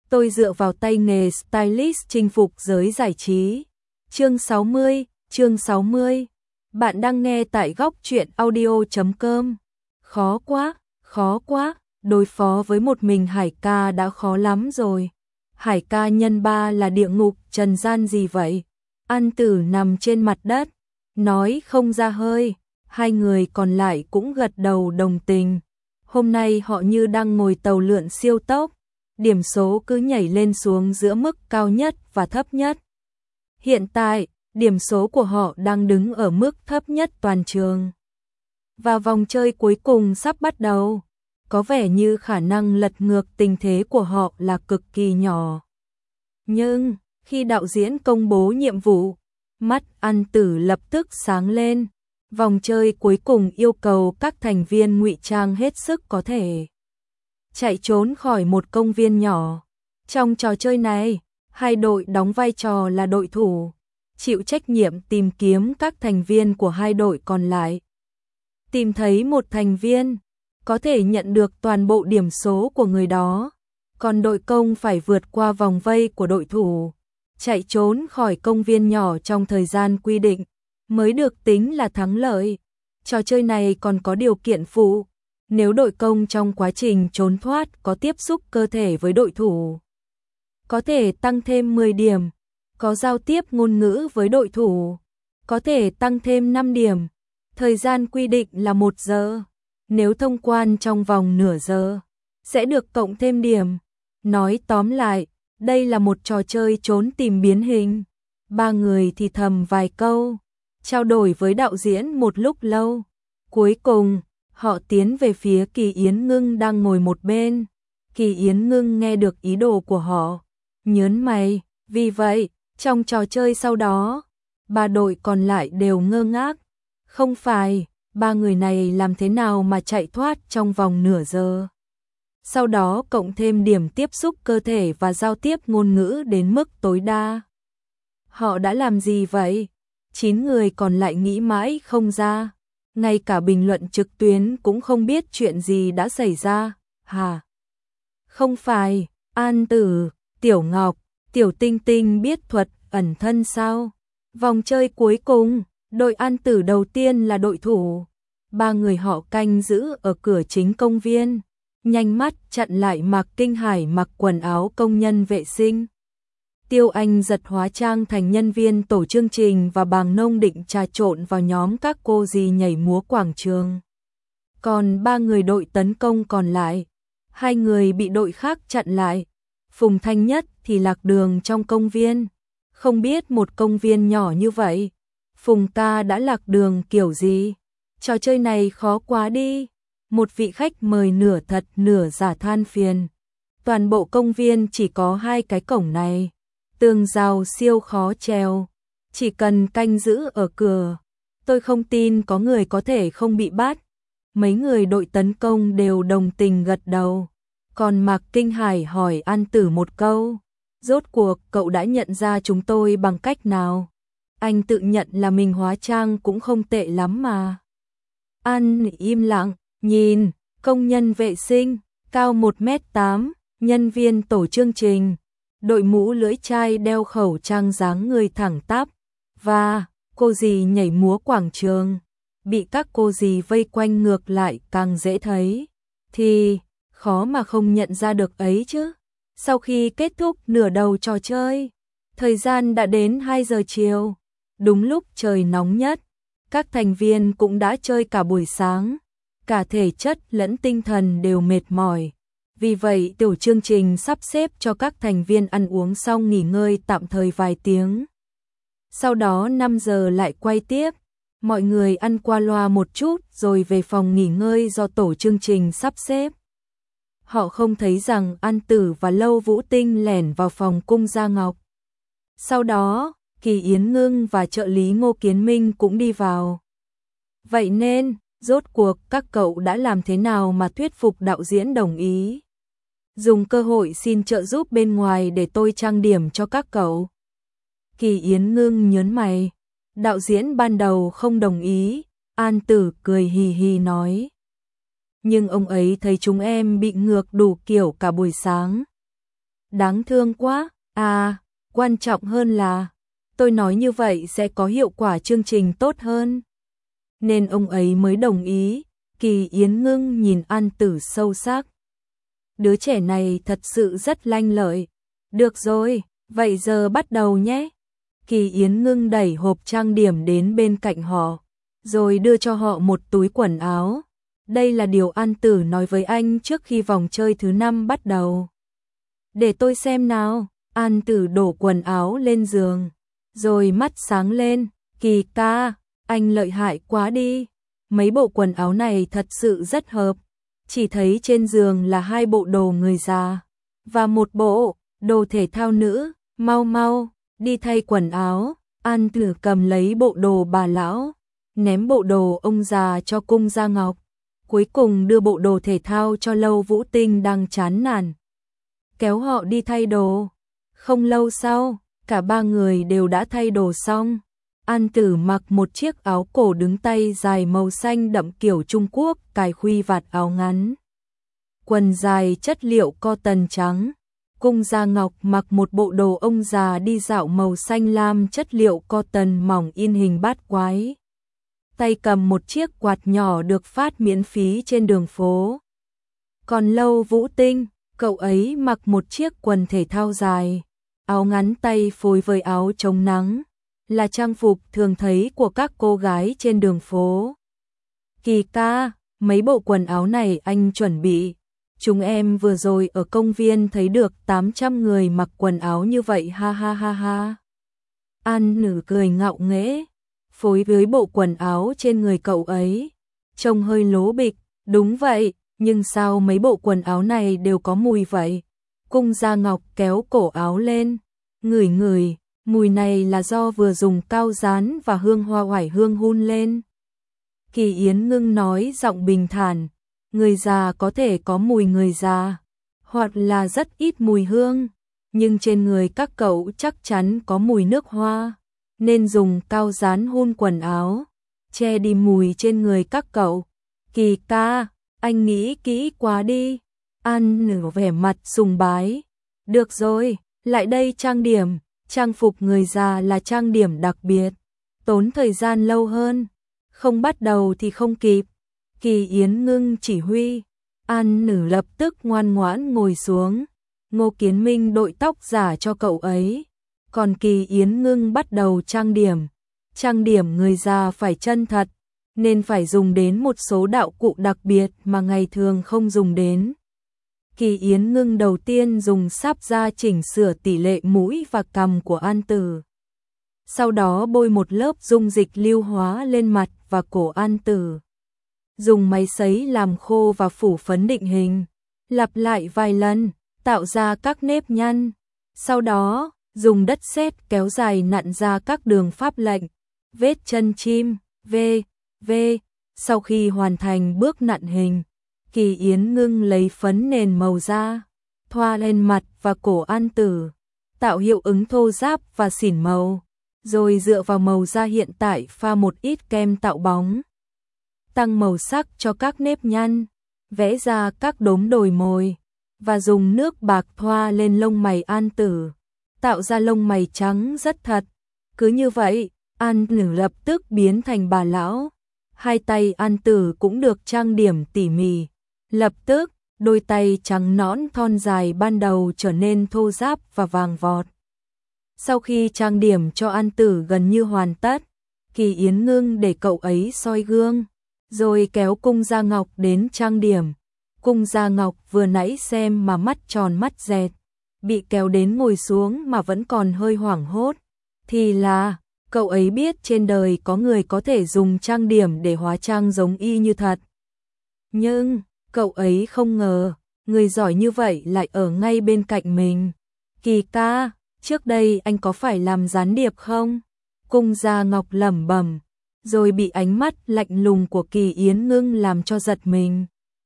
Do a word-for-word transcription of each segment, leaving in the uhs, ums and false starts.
tôi dựa vào tay nghề stylist chinh phục giới giải trí. Chương sáu mươi, chương sáu mươi. Bạn đang nghe tại góc truyện audio chấm com. Khó quá, khó quá, đối phó với một mình Hải ca đã khó lắm rồi. Hải ca nhân ba là địa ngục trần gian gì vậy? An Tử nằm trên mặt đất, nói không ra hơi, hai người còn lại cũng gật đầu đồng tình. Hôm nay họ như đang ngồi tàu lượn siêu tốc, điểm số cứ nhảy lên xuống giữa mức cao nhất và thấp nhất. Hiện tại, điểm số của họ đang đứng ở mức thấp nhất toàn trường. Và vòng chơi cuối cùng sắp bắt đầu, có vẻ như khả năng lật ngược tình thế của họ là cực kỳ nhỏ. Nhưng, khi đạo diễn công bố nhiệm vụ, mắt An Tử lập tức sáng lên. Vòng chơi cuối cùng yêu cầu các thành viên ngụy trang hết sức có thể chạy trốn khỏi một công viên nhỏ. Trong trò chơi này, hai đội đóng vai trò là đội thủ, chịu trách nhiệm tìm kiếm các thành viên của hai đội còn lại. Tìm thấy một thành viên, có thể nhận được toàn bộ điểm số của người đó, còn đội công phải vượt qua vòng vây của đội thủ, chạy trốn khỏi công viên nhỏ trong thời gian quy định, mới được tính là thắng lợi. Trò chơi này còn có điều kiện phụ, nếu đội công trong quá trình trốn thoát có tiếp xúc cơ thể với đội thủ, có thể tăng thêm mười điểm, có giao tiếp ngôn ngữ với đội thủ, có thể tăng thêm năm điểm. Thời gian quy định là một giờ, nếu thông quan trong vòng nửa giờ, sẽ được cộng thêm điểm. Nói tóm lại, đây là một trò chơi trốn tìm biến hình. Ba người thì thầm vài câu, trao đổi với đạo diễn một lúc lâu. Cuối cùng, họ tiến về phía Kỳ Yến Ngưng đang ngồi một bên. Kỳ Yến Ngưng nghe được ý đồ của họ, nhớn mày, vì vậy, trong trò chơi sau đó, ba đội còn lại đều ngơ ngác. Không phải, ba người này làm thế nào mà chạy thoát trong vòng nửa giờ? Sau đó cộng thêm điểm tiếp xúc cơ thể và giao tiếp ngôn ngữ đến mức tối đa. Họ đã làm gì vậy? Chín người còn lại nghĩ mãi không ra. Ngay cả bình luận trực tuyến cũng không biết chuyện gì đã xảy ra. Hả? Không phải, An Tử, Tiểu Ngọc, Tiểu Tinh Tinh biết thuật ẩn thân sao? Vòng chơi cuối cùng, đội An Tử đầu tiên là đội thủ. Ba người họ canh giữ ở cửa chính công viên, nhanh mắt chặn lại Mạc Kinh Hải mặc quần áo công nhân vệ sinh. Tiêu Anh giật hóa trang thành nhân viên tổ chương trình và Bàng Nông định trà trộn vào nhóm các cô dì nhảy múa quảng trường. Còn ba người đội tấn công còn lại, hai người bị đội khác chặn lại. Phùng Thanh Nhất thì lạc đường trong công viên. Không biết một công viên nhỏ như vậy, Phùng ca đã lạc đường kiểu gì? Trò chơi này khó quá đi. Một vị khách mời nửa thật nửa giả than phiền. Toàn bộ công viên chỉ có hai cái cổng này. Tường rào siêu khó treo. Chỉ cần canh giữ ở cửa. Tôi không tin có người có thể không bị bắt. Mấy người đội tấn công đều đồng tình gật đầu. Còn Mạc Kinh Hải hỏi An Tử một câu. Rốt cuộc cậu đã nhận ra chúng tôi bằng cách nào? Anh tự nhận là mình hóa trang cũng không tệ lắm mà. An im lặng, nhìn, công nhân vệ sinh, cao một mét tám, nhân viên tổ chương trình, đội mũ lưỡi chai đeo khẩu trang dáng người thẳng tắp, và cô dì nhảy múa quảng trường, bị các cô dì vây quanh ngược lại càng dễ thấy, thì khó mà không nhận ra được ấy chứ. Sau khi kết thúc nửa đầu trò chơi, thời gian đã đến hai giờ chiều, đúng lúc trời nóng nhất, các thành viên cũng đã chơi cả buổi sáng, cả thể chất lẫn tinh thần đều mệt mỏi. Vì vậy tiểu chương trình sắp xếp cho các thành viên ăn uống xong nghỉ ngơi tạm thời vài tiếng. Sau đó năm giờ lại quay tiếp, mọi người ăn qua loa một chút rồi về phòng nghỉ ngơi do tổ chương trình sắp xếp. Họ không thấy rằng An Tử và Lâu Vũ Tinh lẻn vào phòng Cung Gia Ngọc. Sau đó, Kỳ Yến Ngưng và trợ lý Ngô Kiến Minh cũng đi vào. Vậy nên, rốt cuộc các cậu đã làm thế nào mà thuyết phục đạo diễn đồng ý? Dùng cơ hội xin trợ giúp bên ngoài để tôi trang điểm cho các cậu. Kỳ Yến Ngưng nhớn mày. Đạo diễn ban đầu không đồng ý, An Tử cười hì hì nói. Nhưng ông ấy thấy chúng em bị ngược đủ kiểu cả buổi sáng. Đáng thương quá, à, quan trọng hơn là, tôi nói như vậy sẽ có hiệu quả chương trình tốt hơn. Nên ông ấy mới đồng ý. Kỳ Yến Ngưng nhìn An Tử sâu sắc. Đứa trẻ này thật sự rất lanh lợi. Được rồi, vậy giờ bắt đầu nhé. Kỳ Yến Ngưng đẩy hộp trang điểm đến bên cạnh họ, rồi đưa cho họ một túi quần áo. Đây là điều An Tử nói với anh trước khi vòng chơi thứ năm bắt đầu. Để tôi xem nào. An Tử đổ quần áo lên giường, rồi mắt sáng lên. Kỳ ca, anh lợi hại quá đi. Mấy bộ quần áo này thật sự rất hợp. Chỉ thấy trên giường là hai bộ đồ người già và một bộ đồ thể thao nữ. Mau mau, đi thay quần áo. An Tử cầm lấy bộ đồ bà lão, ném bộ đồ ông già cho Cung Gia Ngọc, cuối cùng đưa bộ đồ thể thao cho Lâu Vũ Tinh đang chán nản, kéo họ đi thay đồ. Không lâu sau, cả ba người đều đã thay đồ xong. An Tử mặc một chiếc áo cổ đứng tay dài màu xanh đậm kiểu Trung Quốc, cài khuy vạt áo ngắn, quần dài chất liệu cotton trắng. Cung Gia Ngọc mặc một bộ đồ ông già đi dạo màu xanh lam chất liệu cotton mỏng in hình bát quái. Tay cầm một chiếc quạt nhỏ được phát miễn phí trên đường phố. Còn Lâu Vũ Tinh, cậu ấy mặc một chiếc quần thể thao dài, áo ngắn tay phối với áo chống nắng, là trang phục thường thấy của các cô gái trên đường phố. Kỳ ca, mấy bộ quần áo này anh chuẩn bị. Chúng em vừa rồi ở công viên thấy được tám trăm người mặc quần áo như vậy, ha ha ha ha. An Tử cười ngạo nghễ, phối với bộ quần áo trên người cậu ấy, trông hơi lố bịch. Đúng vậy, nhưng sao mấy bộ quần áo này đều có mùi vậy? Cung Gia Ngọc kéo cổ áo lên, ngửi ngửi, mùi này là do vừa dùng cao dán và hương hoa oải hương hun lên. Kỳ Yến Ngưng nói giọng bình thản, người già có thể có mùi người già, hoặc là rất ít mùi hương, nhưng trên người các cậu chắc chắn có mùi nước hoa, nên dùng cao dán hun quần áo, che đi mùi trên người các cậu. Kỳ ca, anh nghĩ kỹ quá đi. An Tử vẻ mặt sùng bái. Được rồi, lại đây trang điểm. Trang phục người già là trang điểm đặc biệt, tốn thời gian lâu hơn, không bắt đầu thì không kịp. Kỳ Yến Ngưng chỉ huy. An Tử lập tức ngoan ngoãn ngồi xuống. Ngô Kiến Minh đội tóc giả cho cậu ấy, còn Kỳ Yến Ngưng bắt đầu trang điểm. Trang điểm người già phải chân thật, nên phải dùng đến một số đạo cụ đặc biệt mà ngày thường không dùng đến. Kỳ Yến Ngưng đầu tiên dùng sáp da chỉnh sửa tỷ lệ mũi và cằm của An Tử. Sau đó bôi một lớp dung dịch lưu hóa lên mặt và cổ An Tử. Dùng máy sấy làm khô và phủ phấn định hình, lặp lại vài lần, tạo ra các nếp nhăn. Sau đó, dùng đất sét kéo dài nặn ra các đường pháp lệnh, vết chân chim, V, V. Sau khi hoàn thành bước nặn hình, Kỳ Yến Ngưng lấy phấn nền màu da, thoa lên mặt và cổ An Tử, tạo hiệu ứng thô ráp và xỉn màu, rồi dựa vào màu da hiện tại pha một ít kem tạo bóng, tăng màu sắc cho các nếp nhăn, vẽ ra các đốm đồi mồi, và dùng nước bạc thoa lên lông mày An Tử, tạo ra lông mày trắng rất thật. Cứ như vậy, An Tử lập tức biến thành bà lão. Hai tay An Tử cũng được trang điểm tỉ mỉ. Lập tức, đôi tay trắng nõn thon dài ban đầu trở nên thô ráp và vàng vọt. Sau khi trang điểm cho An Tử gần như hoàn tất, Kỳ Yến Ngưng để cậu ấy soi gương, rồi kéo Cung Gia Ngọc đến trang điểm. Cung Gia Ngọc vừa nãy xem mà mắt tròn mắt dẹt, bị kéo đến ngồi xuống mà vẫn còn hơi hoảng hốt. Thì là, cậu ấy biết trên đời có người có thể dùng trang điểm để hóa trang giống y như thật. Nhưng, cậu ấy không ngờ, người giỏi như vậy lại ở ngay bên cạnh mình. Kỳ ca, trước đây anh có phải làm gián điệp không? Cung Gia Ngọc lẩm bẩm, rồi bị ánh mắt lạnh lùng của Kỳ Yến Ngưng làm cho giật mình.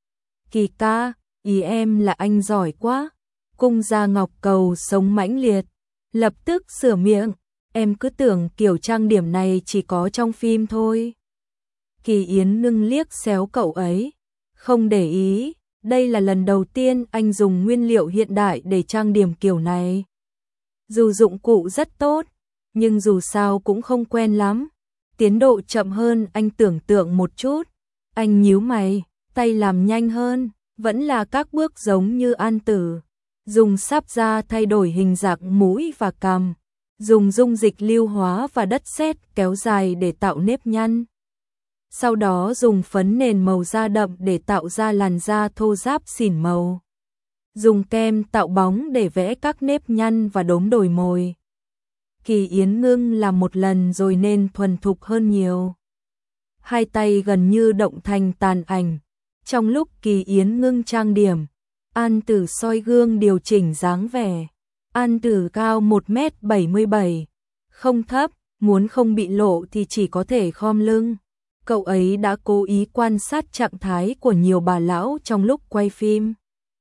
Kỳ ca, ý em là anh giỏi quá. Cung Gia Ngọc cầu sống mãnh liệt, lập tức sửa miệng, em cứ tưởng kiểu trang điểm này chỉ có trong phim thôi. Kỳ Yến Ngưng liếc xéo cậu ấy, không để ý, Đây là lần đầu tiên anh dùng nguyên liệu hiện đại để trang điểm kiểu này. Dù dụng cụ rất tốt, nhưng dù sao cũng không quen lắm. Tiến độ chậm hơn anh tưởng tượng một chút. Anh nhíu mày, tay làm nhanh hơn, vẫn là các bước giống như An Tử. Dùng sáp da thay đổi hình dạng mũi và cằm, dùng dung dịch lưu hóa và đất sét kéo dài để tạo nếp nhăn. Sau đó dùng phấn nền màu da đậm để tạo ra làn da thô ráp xỉn màu. Dùng kem tạo bóng để vẽ các nếp nhăn và đốm đồi môi. Kỳ Yến Ngưng làm một lần rồi nên thuần thục hơn nhiều. Hai tay gần như động thành tàn ảnh. Trong lúc Kỳ Yến Ngưng trang điểm, An Tử soi gương điều chỉnh dáng vẻ. An Tử cao một mét bảy mươi bảy, không thấp, muốn không bị lộ thì chỉ có thể khom lưng. Cậu ấy đã cố ý quan sát trạng thái của nhiều bà lão trong lúc quay phim.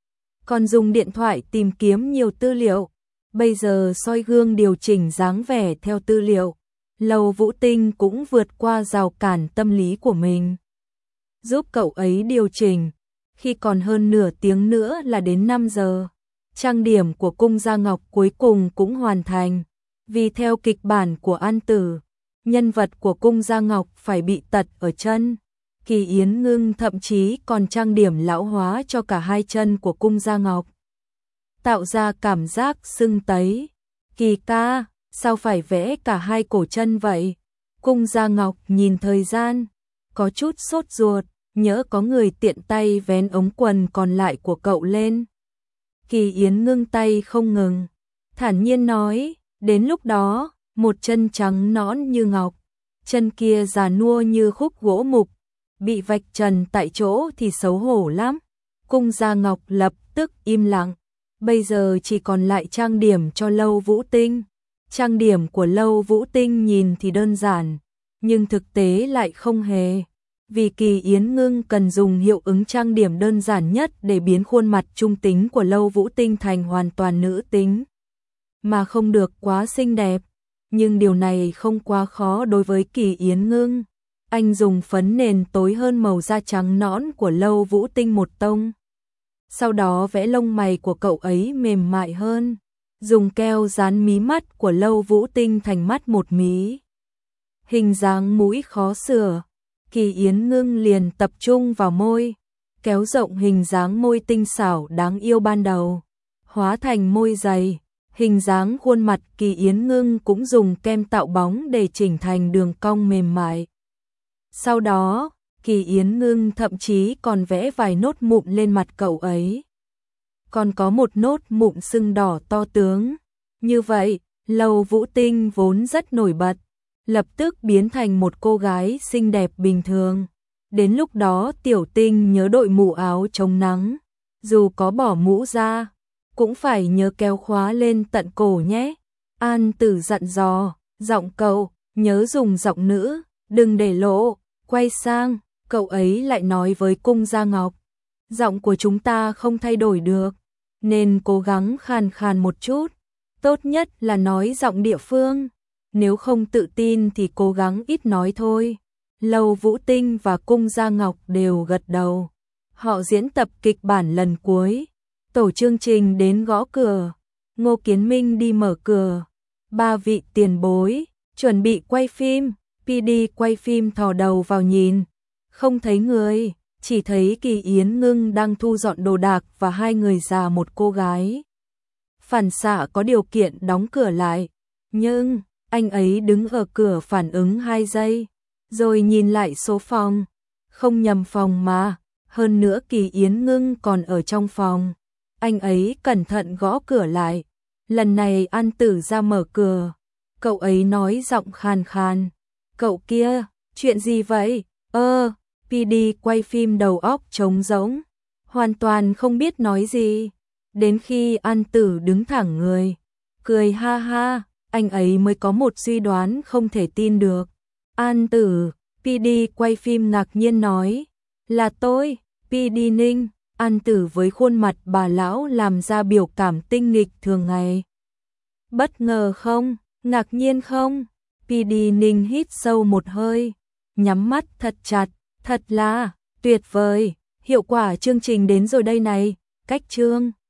Còn dùng điện thoại tìm kiếm nhiều tư liệu. Bây giờ soi gương điều chỉnh dáng vẻ theo tư liệu. Lầu Vũ Tinh cũng vượt qua rào cản tâm lý của mình, giúp cậu ấy điều chỉnh. Khi còn hơn nửa tiếng nữa là đến năm giờ, trang điểm của Cung Gia Ngọc cuối cùng cũng hoàn thành. Vì theo kịch bản của An Tử, nhân vật của Cung Gia Ngọc phải bị tật ở chân. Kỳ Yến Ngưng thậm chí còn trang điểm lão hóa cho cả hai chân của Cung Gia Ngọc, tạo ra cảm giác sưng tấy. Kỳ ca, sao phải vẽ cả hai cổ chân vậy? Cung Gia Ngọc nhìn thời gian, có chút sốt ruột, nhỡ có người tiện tay vén ống quần còn lại của cậu lên. Kỳ Yến Ngưng tay không ngừng, thản nhiên nói, đến lúc đó, một chân trắng nõn như ngọc, chân kia già nua như khúc gỗ mục, bị vạch trần tại chỗ thì xấu hổ lắm. Cung Gia Ngọc lập tức im lặng, bây giờ chỉ còn lại trang điểm cho Lâu Vũ Tinh. Trang điểm của Lâu Vũ Tinh nhìn thì đơn giản, nhưng thực tế lại không hề. Vì Kỳ Yến Ngưng cần dùng hiệu ứng trang điểm đơn giản nhất để biến khuôn mặt trung tính của Lâu Vũ Tinh thành hoàn toàn nữ tính, mà không được quá xinh đẹp. Nhưng điều này không quá khó đối với Kỳ Yến Ngưng. Anh dùng phấn nền tối hơn màu da trắng nõn của Lâu Vũ Tinh một tông. Sau đó vẽ lông mày của cậu ấy mềm mại hơn. Dùng keo dán mí mắt của Lâu Vũ Tinh thành mắt một mí. Hình dáng mũi khó sửa. Kỳ Yến Ngưng liền tập trung vào môi, kéo rộng hình dáng môi tinh xảo đáng yêu ban đầu, hóa thành môi dày. Hình dáng khuôn mặt Kỳ Yến Ngưng cũng dùng kem tạo bóng để chỉnh thành đường cong mềm mại. Sau đó, Kỳ Yến Ngưng thậm chí còn vẽ vài nốt mụn lên mặt cậu ấy. Còn có một nốt mụn sưng đỏ to tướng. Như vậy, Lâu Vũ Tinh vốn rất nổi bật, lập tức biến thành một cô gái xinh đẹp bình thường. Đến lúc đó Tiểu Tinh nhớ đội mũ áo chống nắng, dù có bỏ mũ ra, cũng phải nhớ kéo khóa lên tận cổ nhé. An Tử dặn dò, giọng cậu, nhớ dùng giọng nữ, đừng để lộ. Quay sang, cậu ấy lại nói với Cung Gia Ngọc, giọng của chúng ta không thay đổi được, nên cố gắng khàn khàn một chút, tốt nhất là nói giọng địa phương, nếu không tự tin thì cố gắng ít nói thôi. Lâu Vũ Tinh và Cung Gia Ngọc đều gật đầu. Họ diễn tập kịch bản lần cuối. Tổ chương trình đến gõ cửa, Ngô Kiến Minh đi mở cửa. Ba vị tiền bối chuẩn bị quay phim. pê đê quay phim thò đầu vào nhìn, không thấy người, chỉ thấy Kỳ Yến Ngưng đang thu dọn đồ đạc và hai người già một cô gái. Phản xạ có điều kiện đóng cửa lại, nhưng anh ấy đứng ở cửa phản ứng hai giây, rồi nhìn lại số phòng, không nhầm phòng mà, hơn nữa Kỳ Yến Ngưng còn ở trong phòng. Anh ấy cẩn thận gõ cửa lại, lần này An Tử ra mở cửa, cậu ấy nói giọng khàn khàn. Cậu kia, chuyện gì vậy? Ơ, pê đê quay phim đầu óc trống rỗng, hoàn toàn không biết nói gì. Đến khi An Tử đứng thẳng người, cười ha ha, anh ấy mới có một suy đoán không thể tin được. An Tử, pê đê quay phim ngạc nhiên nói, là tôi, pê đê Ninh. An Tử với khuôn mặt bà lão làm ra biểu cảm tinh nghịch thường ngày. Bất ngờ không? Ngạc nhiên không? pê đê Ninh hít sâu một hơi, nhắm mắt thật chặt, thật là tuyệt vời. Hiệu quả chương trình đến rồi đây này, cách chương